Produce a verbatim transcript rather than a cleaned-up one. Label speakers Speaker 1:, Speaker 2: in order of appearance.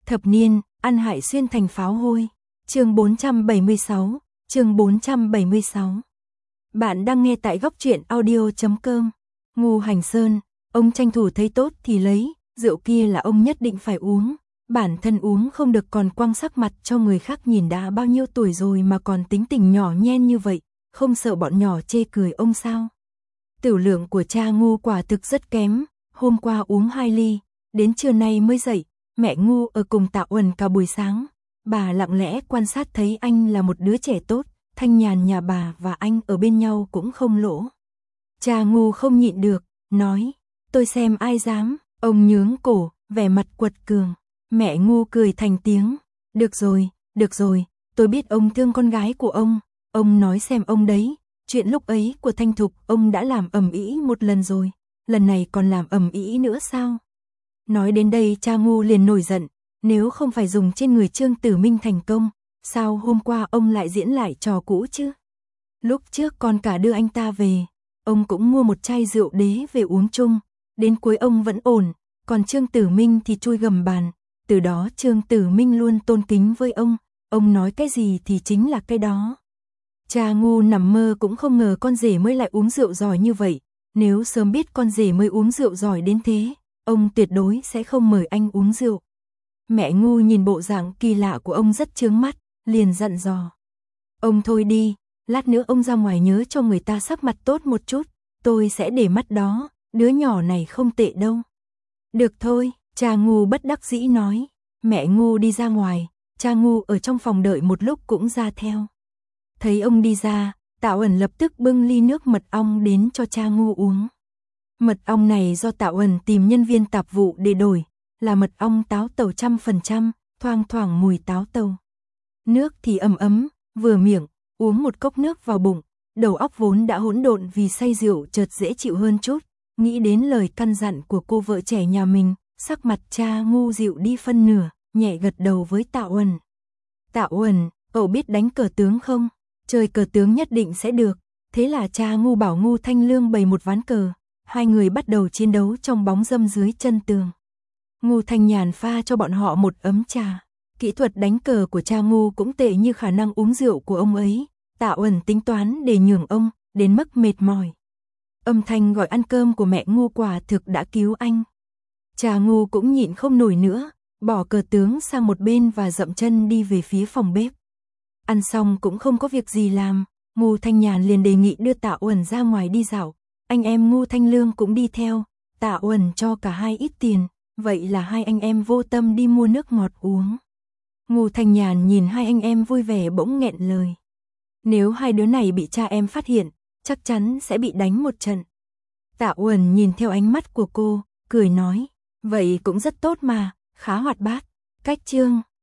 Speaker 1: Thập niên, ăn hại xuyên thành pháo hôi. Chương bốn trăm bảy mươi sáu, chương bốn trăm bảy mươi sáu. Bạn đang nghe tại góc truyện audio chấm com. Ngu Hành Sơn, ông tranh thủ thấy tốt thì lấy, rượu kia là ông nhất định phải uống, bản thân uống không được còn quăng sắc mặt cho người khác nhìn đã bao nhiêu tuổi rồi mà còn tính tình nhỏ nhen như vậy, không sợ bọn nhỏ chê cười ông sao? Tiểu lượng của cha Ngu quả thực rất kém, hôm qua uống hai ly, đến trưa nay mới dậy, mẹ Ngu ở cùng Tạ Uẩn cả buổi sáng, bà lặng lẽ quan sát thấy anh là một đứa trẻ tốt, thanh nhàn nhà bà và anh ở bên nhau cũng không lỗ. Cha Ngu không nhịn được, nói, tôi xem ai dám, ông nhướng cổ, vẻ mặt quật cường, mẹ Ngu cười thành tiếng, được rồi, được rồi, tôi biết ông thương con gái của ông, ông nói xem ông đấy, chuyện lúc ấy của Thanh Thục ông đã làm ầm ĩ một lần rồi, lần này còn làm ầm ĩ nữa sao? Nói đến đây cha Ngu liền nổi giận, nếu không phải dùng trên người Trương Tử Minh thành công, sao hôm qua ông lại diễn lại trò cũ chứ? Lúc trước còn cả đưa anh ta về, ông cũng mua một chai rượu đế về uống chung, đến cuối ông vẫn ổn, còn Trương Tử Minh thì chui gầm bàn, từ đó Trương Tử Minh luôn tôn kính với ông, ông nói cái gì thì chính là cái đó. Cha Ngu nằm mơ cũng không ngờ con rể mới lại uống rượu giỏi như vậy, nếu sớm biết con rể mới uống rượu giỏi đến thế, ông tuyệt đối sẽ không mời anh uống rượu. Mẹ Ngu nhìn bộ dạng kỳ lạ của ông rất chướng mắt, liền dặn dò. Ông thôi đi, lát nữa ông ra ngoài nhớ cho người ta sắc mặt tốt một chút, tôi sẽ để mắt đó, đứa nhỏ này không tệ đâu. Được thôi, cha Ngu bất đắc dĩ nói. Mẹ Ngu đi ra ngoài, cha Ngu ở trong phòng đợi một lúc cũng ra theo. Thấy ông đi ra, Tạ Uẩn lập tức bưng ly nước mật ong đến cho cha Ngu uống. Mật ong này do Tạ Uẩn tìm nhân viên tạp vụ để đổi, là mật ong táo tàu trăm phần trăm, thoang thoảng mùi táo tàu. Nước thì ấm ấm, vừa miệng, uống một cốc nước vào bụng, đầu óc vốn đã hỗn độn vì say rượu chợt dễ chịu hơn chút, nghĩ đến lời căn dặn của cô vợ trẻ nhà mình, sắc mặt cha Ngu dịu đi phân nửa, nhẹ gật đầu với Tạ Uẩn. Tạ Uẩn, cậu biết đánh cờ tướng không? Chơi cờ tướng nhất định sẽ được. Thế là cha Ngu bảo Ngu Thanh Lương bày một ván cờ, hai người bắt đầu chiến đấu trong bóng râm dưới chân tường. Ngu Thanh Nhàn pha cho bọn họ một ấm trà. Kỹ thuật đánh cờ của cha Ngu cũng tệ như khả năng uống rượu của ông ấy. Tạ Uẩn tính toán để nhường ông, đến mức mệt mỏi. Âm thanh gọi ăn cơm của mẹ Ngu quả thực đã cứu anh. Cha Ngu cũng nhịn không nổi nữa, bỏ cờ tướng sang một bên và dậm chân đi về phía phòng bếp. Ăn xong cũng không có việc gì làm, Ngu Thanh Nhàn liền đề nghị đưa Tạ Uẩn ra ngoài đi dạo. Anh em Ngu Thanh Lương cũng đi theo, Tạ Uẩn cho cả hai ít tiền, vậy là hai anh em vô tâm đi mua nước ngọt uống. Ngu Thanh Nhàn nhìn hai anh em vui vẻ bỗng nghẹn lời. Nếu hai đứa này bị cha em phát hiện, chắc chắn sẽ bị đánh một trận. Tạ Uẩn nhìn theo ánh mắt của cô, cười nói, vậy cũng rất tốt mà, khá hoạt bát. Cách chương